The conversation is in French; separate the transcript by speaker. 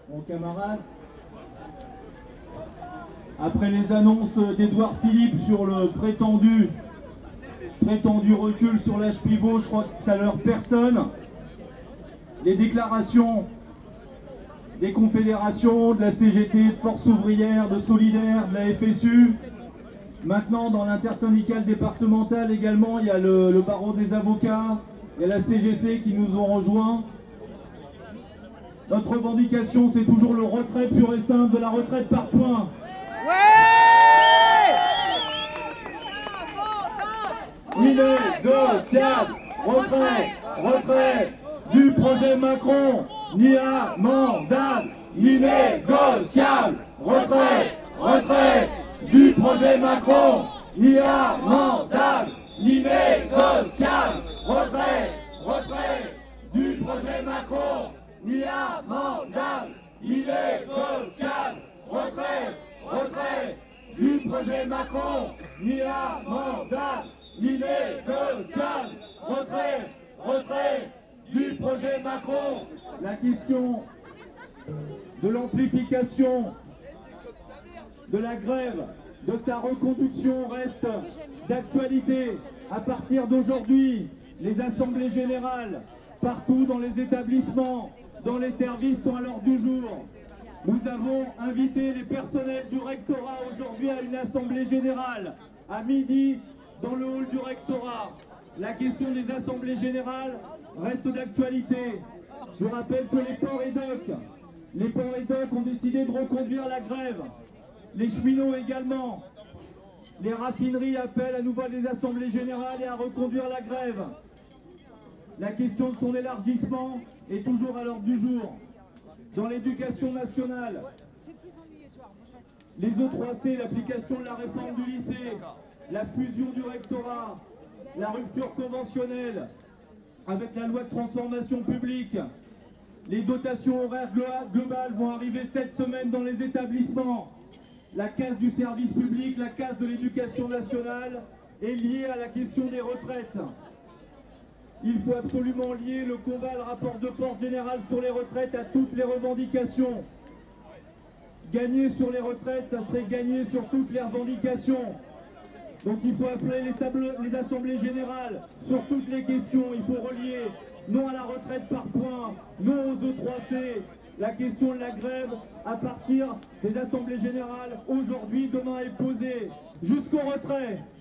Speaker 1: Mon camarade, après les annonces d'Édouard Philippe sur le prétendu recul sur l'âge pivot, je crois que ça leur personne. Les déclarations des confédérations, de la CGT, de Force ouvrière, de Solidaire, de la FSU. Maintenant, dans l'intersyndicale départementale également, il y a le barreau des avocats, il y a la CGC qui nous ont rejoints. Notre revendication, c'est toujours le retrait pur et simple de la retraite par points. Innégociable, retrait du projet Macron, ni amendable, innégociable, retrait du projet Macron, ni amendable, innégociable, retrait du projet Macron, ni amendable, innégociable, retrait du projet Macron, ni amendable, innégociable, retrait du projet Macron. La question de l'amplification de la grève, de sa reconduction reste d'actualité. À partir d'aujourd'hui, les assemblées générales, partout dans les établissements, dans les services sont à l'ordre du jour. Nous avons invité les personnels du rectorat aujourd'hui à une assemblée générale à midi dans le hall du rectorat. La question des assemblées générales reste d'actualité. Je rappelle que les ports et docks ont décidé de reconduire la grève. Les cheminots également. Les raffineries appellent à nouveau les assemblées générales et à reconduire la grève. La question de son élargissement est toujours à l'ordre du jour. Dans l'éducation nationale, les E3C, l'application de la réforme du lycée, la fusion du rectorat, la rupture conventionnelle avec la loi de transformation publique, les dotations horaires globales vont arriver cette semaine dans les établissements. La casse du service public, la casse de l'éducation nationale est liée à la question des retraites. Il faut absolument lier le combat, le rapport de force général sur les retraites à toutes les revendications. Gagner sur les retraites, ça serait gagner sur toutes les revendications. Donc il faut appeler les assemblées générales sur toutes les questions. Il faut relier non à la retraite par points, non aux E3C, la question de la grève à partir des assemblées générales aujourd'hui, demain est posée jusqu'au retrait.